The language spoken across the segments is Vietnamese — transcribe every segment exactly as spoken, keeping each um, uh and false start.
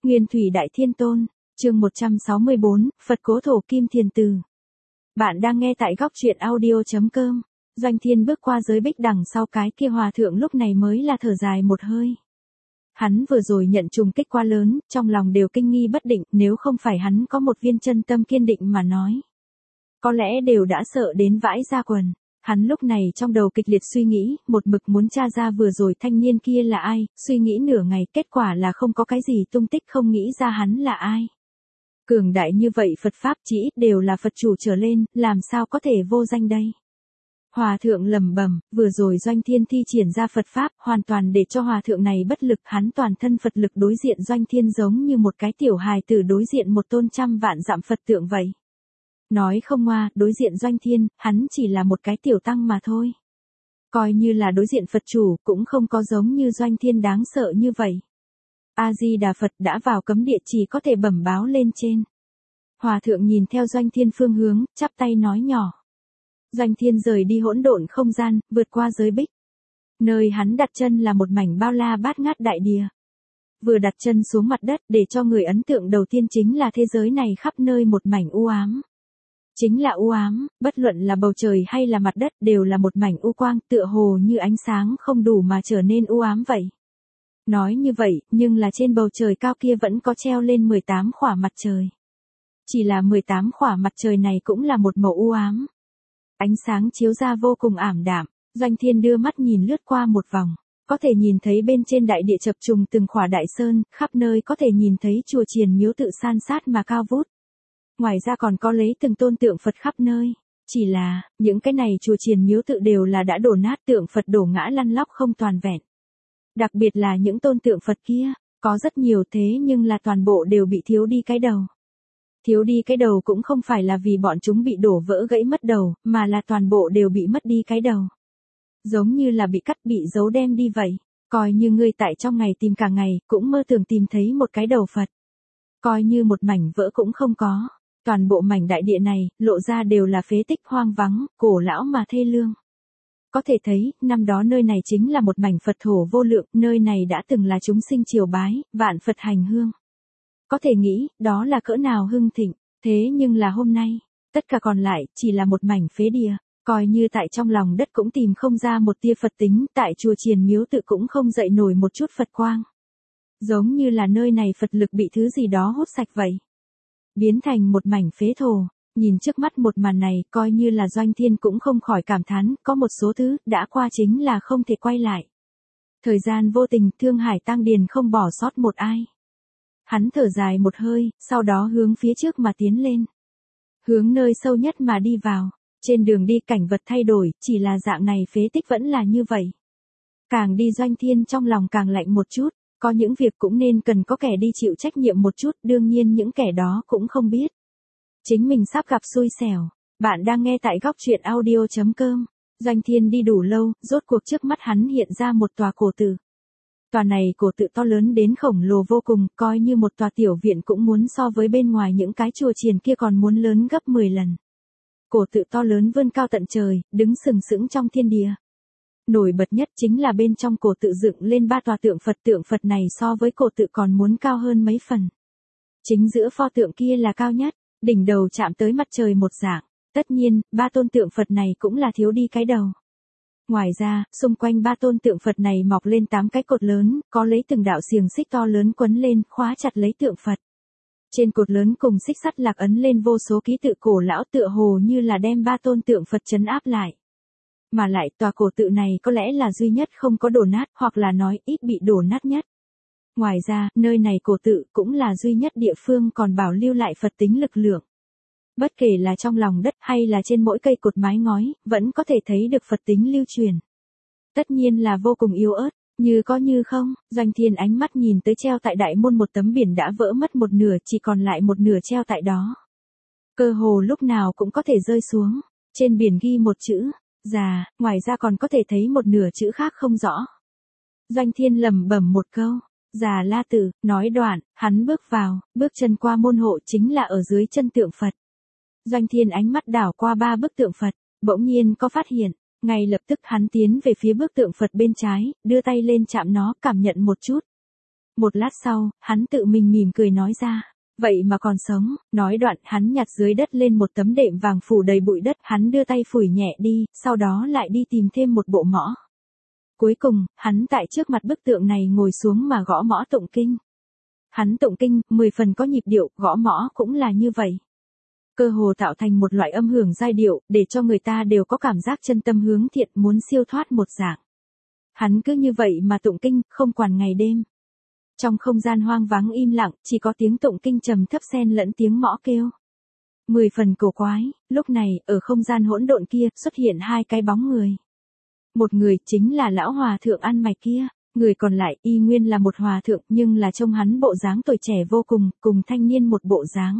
Nguyên Thủy Đại Thiên Tôn, chương một trăm sáu mươi bốn, Phật Cố Thổ Kim Thiền Từ. Bạn đang nghe tại góc truyện audio.com. Doanh Thiên bước qua giới bích đằng sau cái kia hòa thượng lúc này mới là thở dài một hơi. Hắn vừa rồi nhận trùng kích quá lớn, trong lòng đều kinh nghi bất định, nếu không phải hắn có một viên chân tâm kiên định mà nói. Có lẽ đều đã sợ đến vãi ra quần. Hắn lúc này trong đầu kịch liệt suy nghĩ, một mực muốn tra ra vừa rồi thanh niên kia là ai, suy nghĩ nửa ngày, kết quả là không có cái gì tung tích, không nghĩ ra hắn là ai. Cường đại như vậy Phật Pháp chỉ ít đều là Phật chủ trở lên, làm sao có thể vô danh đây. Hòa thượng lẩm bẩm, vừa rồi Doanh Thiên thi triển ra Phật Pháp, hoàn toàn để cho hòa thượng này bất lực, hắn toàn thân Phật lực đối diện Doanh Thiên giống như một cái tiểu hài tử đối diện một tôn trăm vạn dặm Phật tượng vậy. Nói không ngoa, đối diện Doanh Thiên, hắn chỉ là một cái tiểu tăng mà thôi. Coi như là đối diện Phật chủ, cũng không có giống như Doanh Thiên đáng sợ như vậy. A-di-đà Phật, đã vào cấm địa chỉ có thể bẩm báo lên trên. Hòa thượng nhìn theo Doanh Thiên phương hướng, chắp tay nói nhỏ. Doanh Thiên rời đi hỗn độn không gian, vượt qua giới bích. Nơi hắn đặt chân là một mảnh bao la bát ngát đại địa. Vừa đặt chân xuống mặt đất, để cho người ấn tượng đầu tiên chính là thế giới này khắp nơi một mảnh u ám. Chính là u ám, bất luận là bầu trời hay là mặt đất đều là một mảnh u quang, tựa hồ như ánh sáng không đủ mà trở nên u ám vậy. Nói như vậy, nhưng là trên bầu trời cao kia vẫn có treo lên mười tám khỏa mặt trời. Chỉ là mười tám khỏa mặt trời này cũng là một màu u ám. Ánh sáng chiếu ra vô cùng ảm đạm, Doanh Thiên đưa mắt nhìn lướt qua một vòng. Có thể nhìn thấy bên trên đại địa chập trùng từng khỏa đại sơn, khắp nơi có thể nhìn thấy chùa chiền miếu tự san sát mà cao vút. Ngoài ra còn có lấy từng tôn tượng Phật khắp nơi. Chỉ là, những cái này chùa chiền miếu tự đều là đã đổ nát, tượng Phật đổ ngã lăn lóc không toàn vẹn. Đặc biệt là những tôn tượng Phật kia, có rất nhiều thế nhưng là toàn bộ đều bị thiếu đi cái đầu. Thiếu đi cái đầu cũng không phải là vì bọn chúng bị đổ vỡ gãy mất đầu, mà là toàn bộ đều bị mất đi cái đầu. Giống như là bị cắt bị giấu đem đi vậy. Coi như ngươi tại trong ngày tìm cả ngày, cũng mơ tưởng tìm thấy một cái đầu Phật. Coi như một mảnh vỡ cũng không có. Toàn bộ mảnh đại địa này, lộ ra đều là phế tích hoang vắng, cổ lão mà thê lương. Có thể thấy, năm đó nơi này chính là một mảnh Phật thổ vô lượng, nơi này đã từng là chúng sinh triều bái, vạn Phật hành hương. Có thể nghĩ, đó là cỡ nào hưng thịnh, thế nhưng là hôm nay, tất cả còn lại, chỉ là một mảnh phế địa, coi như tại trong lòng đất cũng tìm không ra một tia Phật tính, tại chùa chiền miếu tự cũng không dậy nổi một chút Phật quang. Giống như là nơi này Phật lực bị thứ gì đó hút sạch vậy. Biến thành một mảnh phế thổ, nhìn trước mắt một màn này, coi như là Doanh Thiên cũng không khỏi cảm thán, có một số thứ, đã qua chính là không thể quay lại. Thời gian vô tình, thương hải tăng điền không bỏ sót một ai. Hắn thở dài một hơi, sau đó hướng phía trước mà tiến lên. Hướng nơi sâu nhất mà đi vào, trên đường đi cảnh vật thay đổi, chỉ là dạng này phế tích vẫn là như vậy. Càng đi Doanh Thiên trong lòng càng lạnh một chút. Có những việc cũng nên cần có kẻ đi chịu trách nhiệm một chút, đương nhiên những kẻ đó cũng không biết. Chính mình sắp gặp xui xẻo. Bạn đang nghe tại góc truyện audio.com. Doanh Thiên đi đủ lâu, rốt cuộc trước mắt hắn hiện ra một tòa cổ tự. Tòa này cổ tự to lớn đến khổng lồ vô cùng, coi như một tòa tiểu viện cũng muốn so với bên ngoài những cái chùa chiền kia còn muốn lớn gấp mười lần. Cổ tự to lớn vươn cao tận trời, đứng sừng sững trong thiên địa. Nổi bật nhất chính là bên trong cổ tự dựng lên ba tòa tượng Phật, tượng Phật này so với cổ tự còn muốn cao hơn mấy phần. Chính giữa pho tượng kia là cao nhất, đỉnh đầu chạm tới mặt trời một dạng, tất nhiên, ba tôn tượng Phật này cũng là thiếu đi cái đầu. Ngoài ra, xung quanh ba tôn tượng Phật này mọc lên tám cái cột lớn, có lấy từng đạo xiềng xích to lớn quấn lên, khóa chặt lấy tượng Phật. Trên cột lớn cùng xích sắt lạc ấn lên vô số ký tự cổ lão tựa hồ như là đem ba tôn tượng Phật trấn áp lại. Mà lại tòa cổ tự này có lẽ là duy nhất không có đổ nát, hoặc là nói ít bị đổ nát nhất. Ngoài ra, nơi này cổ tự cũng là duy nhất địa phương còn bảo lưu lại Phật tính lực lượng. Bất kể là trong lòng đất hay là trên mỗi cây cột mái ngói, vẫn có thể thấy được Phật tính lưu truyền. Tất nhiên là vô cùng yếu ớt, như có như không, Doanh Thiên ánh mắt nhìn tới treo tại đại môn một tấm biển đã vỡ mất một nửa, chỉ còn lại một nửa treo tại đó. Cơ hồ lúc nào cũng có thể rơi xuống, trên biển ghi một chữ. Già, ngoài ra còn có thể thấy một nửa chữ khác không rõ. Doanh Thiên lẩm bẩm một câu, Già La Tử, nói đoạn, hắn bước vào, bước chân qua môn hộ chính là ở dưới chân tượng Phật. Doanh Thiên ánh mắt đảo qua ba bức tượng Phật, bỗng nhiên có phát hiện, ngay lập tức hắn tiến về phía bức tượng Phật bên trái, đưa tay lên chạm nó, cảm nhận một chút. Một lát sau, hắn tự mình mỉm cười nói ra. Vậy mà còn sống, nói đoạn hắn nhặt dưới đất lên một tấm đệm vàng phủ đầy bụi đất, hắn đưa tay phủi nhẹ đi, sau đó lại đi tìm thêm một bộ mõ. Cuối cùng, hắn tại trước mặt bức tượng này ngồi xuống mà gõ mõ tụng kinh. Hắn tụng kinh, mười phần có nhịp điệu, gõ mõ cũng là như vậy. Cơ hồ tạo thành một loại âm hưởng giai điệu, để cho người ta đều có cảm giác chân tâm hướng thiện muốn siêu thoát một dạng. Hắn cứ như vậy mà tụng kinh, không quản ngày đêm. Trong không gian hoang vắng im lặng, chỉ có tiếng tụng kinh trầm thấp xen lẫn tiếng mõ kêu. Mười phần cổ quái, lúc này, ở không gian hỗn độn kia, xuất hiện hai cái bóng người. Một người chính là lão hòa thượng ăn mày kia, người còn lại y nguyên là một hòa thượng nhưng là trông hắn bộ dáng tuổi trẻ vô cùng, cùng thanh niên một bộ dáng.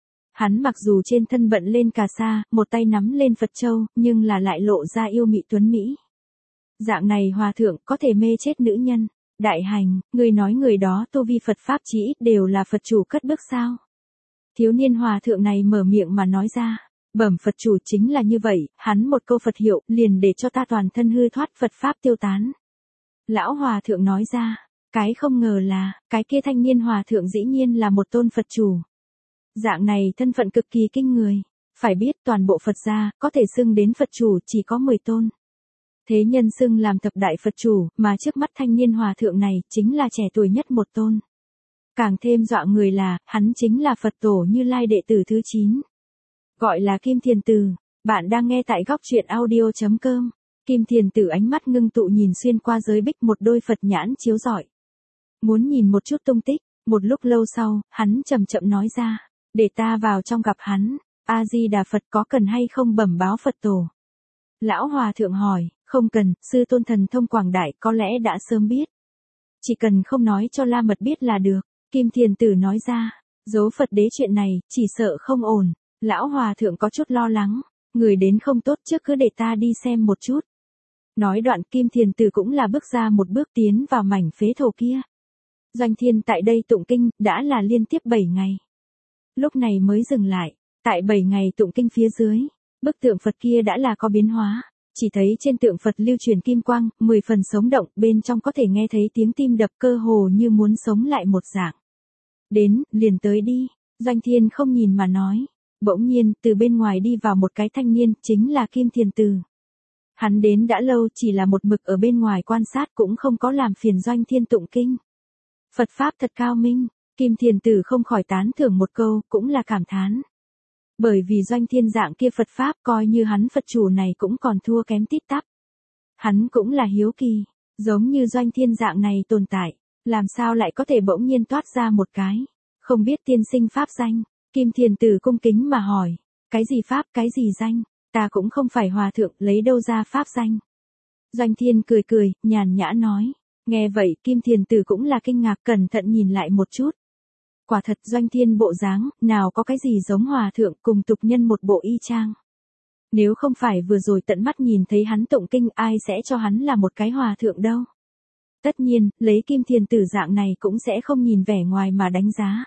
Hắn mặc dù trên thân bận lên cà sa, một tay nắm lên Phật châu, nhưng là lại lộ ra yêu mị tuấn Mỹ. Dạng này hòa thượng có thể mê chết nữ nhân. Đại hành, người nói người đó tu vi Phật Pháp chỉ ít đều là Phật chủ cất bước sao. Thiếu niên hòa thượng này mở miệng mà nói ra, bẩm Phật chủ chính là như vậy, hắn một câu Phật hiệu liền để cho ta toàn thân hư thoát Phật Pháp tiêu tán. Lão hòa thượng nói ra, cái không ngờ là, cái kia thanh niên hòa thượng dĩ nhiên là một tôn Phật chủ. Dạng này thân phận cực kỳ kinh người, phải biết toàn bộ Phật gia, có thể xưng đến Phật chủ chỉ có mười tôn. Thế nhân xưng làm thập đại Phật chủ, mà trước mắt thanh niên hòa thượng này, chính là trẻ tuổi nhất một tôn. Càng thêm dọa người là, hắn chính là Phật tổ Như Lai đệ tử thứ chín. Gọi là Kim Thiền Tử, bạn đang nghe tại góc truyện audio chấm com. Kim Thiền Tử ánh mắt ngưng tụ nhìn xuyên qua giới bích một đôi Phật nhãn chiếu rọi. Muốn nhìn một chút tung tích, một lúc lâu sau, hắn chậm chậm nói ra, để ta vào trong gặp hắn, A-di-đà Phật có cần hay không bẩm báo Phật tổ. Lão hòa thượng hỏi, không cần, sư tôn thần thông quảng đại có lẽ đã sớm biết. Chỉ cần không nói cho La Mật biết là được, Kim Thiền Tử nói ra, dấu Phật đế chuyện này, chỉ sợ không ổn. Lão hòa thượng có chút lo lắng, người đến không tốt trước cứ để ta đi xem một chút. Nói đoạn Kim Thiền Tử cũng là bước ra một bước tiến vào mảnh phế thổ kia. Doanh Thiên tại đây tụng kinh, đã là liên tiếp bảy ngày. Lúc này mới dừng lại, tại bảy ngày tụng kinh phía dưới, bức tượng Phật kia đã là có biến hóa. Chỉ thấy trên tượng Phật lưu truyền kim quang, mười phần sống động, bên trong có thể nghe thấy tiếng tim đập cơ hồ như muốn sống lại một dạng. Đến, liền tới đi, Doanh Thiên không nhìn mà nói. Bỗng nhiên, từ bên ngoài đi vào một cái thanh niên, chính là Kim Thiền Tử. Hắn đến đã lâu chỉ là một mực ở bên ngoài quan sát cũng không có làm phiền Doanh Thiên tụng kinh. Phật Pháp thật cao minh, Kim Thiền Tử không khỏi tán thưởng một câu, cũng là cảm thán. Bởi vì Doanh Thiên dạng kia Phật Pháp coi như hắn Phật chủ này cũng còn thua kém tít tắp. Hắn cũng là hiếu kỳ, giống như Doanh Thiên dạng này tồn tại, làm sao lại có thể bỗng nhiên toát ra một cái, không biết tiên sinh Pháp danh. Kim Thiền Tử cung kính mà hỏi, cái gì Pháp, cái gì danh, ta cũng không phải hòa thượng, lấy đâu ra Pháp danh. Doanh Thiên cười cười, nhàn nhã nói, nghe vậy Kim Thiền Tử cũng là kinh ngạc cẩn thận nhìn lại một chút. Quả thật Doanh Thiên bộ dáng, nào có cái gì giống hòa thượng cùng tục nhân một bộ y chang. Nếu không phải vừa rồi tận mắt nhìn thấy hắn tụng kinh ai sẽ cho hắn là một cái hòa thượng đâu. Tất nhiên, lấy Kim Thiền Tử dạng này cũng sẽ không nhìn vẻ ngoài mà đánh giá.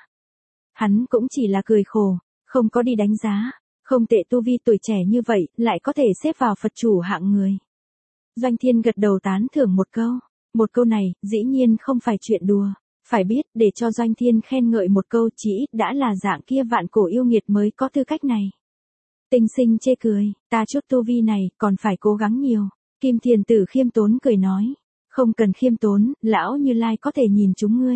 Hắn cũng chỉ là cười khổ, không có đi đánh giá, không tệ tu vi tuổi trẻ như vậy, lại có thể xếp vào Phật chủ hạng người. Doanh Thiên gật đầu tán thưởng một câu, một câu này, dĩ nhiên không phải chuyện đùa, phải biết, để cho Doanh Thiên khen ngợi một câu chỉ ít đã là dạng kia vạn cổ yêu nghiệt mới có tư cách này. Tinh sinh chê cười, ta chút tu vi này, còn phải cố gắng nhiều, Kim Thiền Tử khiêm tốn cười nói, không cần khiêm tốn, lão Như Lai có thể nhìn chúng ngươi.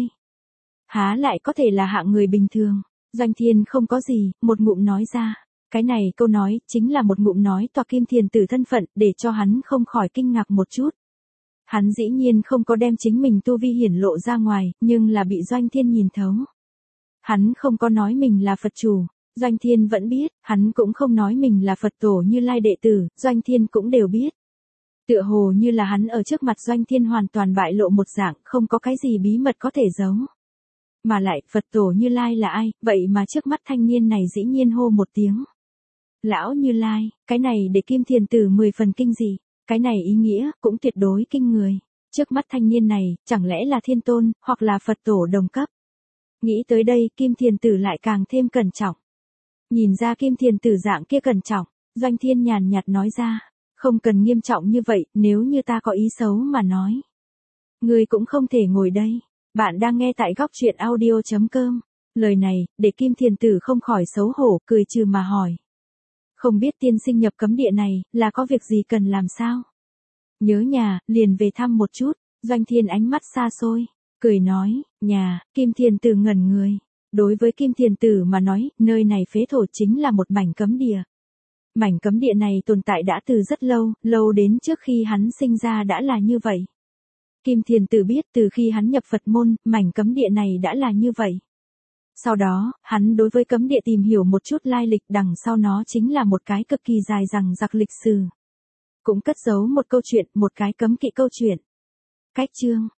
Há lại có thể là hạng người bình thường. Doanh Thiên không có gì, một ngụm nói ra. Cái này câu nói, chính là một ngụm nói tòa Kim Thiền Tử thân phận, để cho hắn không khỏi kinh ngạc một chút. Hắn dĩ nhiên không có đem chính mình tu vi hiển lộ ra ngoài, nhưng là bị Doanh Thiên nhìn thấu. Hắn không có nói mình là Phật chủ, Doanh Thiên vẫn biết, hắn cũng không nói mình là Phật tổ Như Lai đệ tử, Doanh Thiên cũng đều biết. Tựa hồ như là hắn ở trước mặt Doanh Thiên hoàn toàn bại lộ một dạng, không có cái gì bí mật có thể giấu. Mà lại, Phật tổ Như Lai là ai, vậy mà trước mắt thanh niên này dĩ nhiên hô một tiếng. Lão Như Lai, cái này để Kim Thiền Tử mười phần kinh dị, cái này ý nghĩa, cũng tuyệt đối kinh người. Trước mắt thanh niên này, chẳng lẽ là Thiên Tôn, hoặc là Phật tổ đồng cấp. Nghĩ tới đây, Kim Thiền Tử lại càng thêm cẩn trọng. Nhìn ra Kim Thiền Tử dạng kia cẩn trọng, Doanh Thiên nhàn nhạt nói ra, không cần nghiêm trọng như vậy, nếu như ta có ý xấu mà nói. Ngươi cũng không thể ngồi đây. Bạn đang nghe tại góc chuyện audio chấm com. Lời này, để Kim Thiền Tử không khỏi xấu hổ, cười trừ mà hỏi. Không biết tiên sinh nhập cấm địa này, là có việc gì cần làm sao? Nhớ nhà, liền về thăm một chút. Doanh Thiên ánh mắt xa xôi, cười nói, nhà. Kim Thiền Tử ngẩn người. Đối với Kim Thiền Tử mà nói, nơi này phế thổ chính là một mảnh cấm địa. Mảnh cấm địa này tồn tại đã từ rất lâu, lâu đến trước khi hắn sinh ra đã là như vậy. Kim Thiền Tử biết từ khi hắn nhập Phật môn, mảnh cấm địa này đã là như vậy. Sau đó, hắn đối với cấm địa tìm hiểu một chút lai lịch, đằng sau nó chính là một cái cực kỳ dài dằng dặc lịch sử. Cũng cất giấu một câu chuyện, một cái cấm kỵ câu chuyện. Cách chương,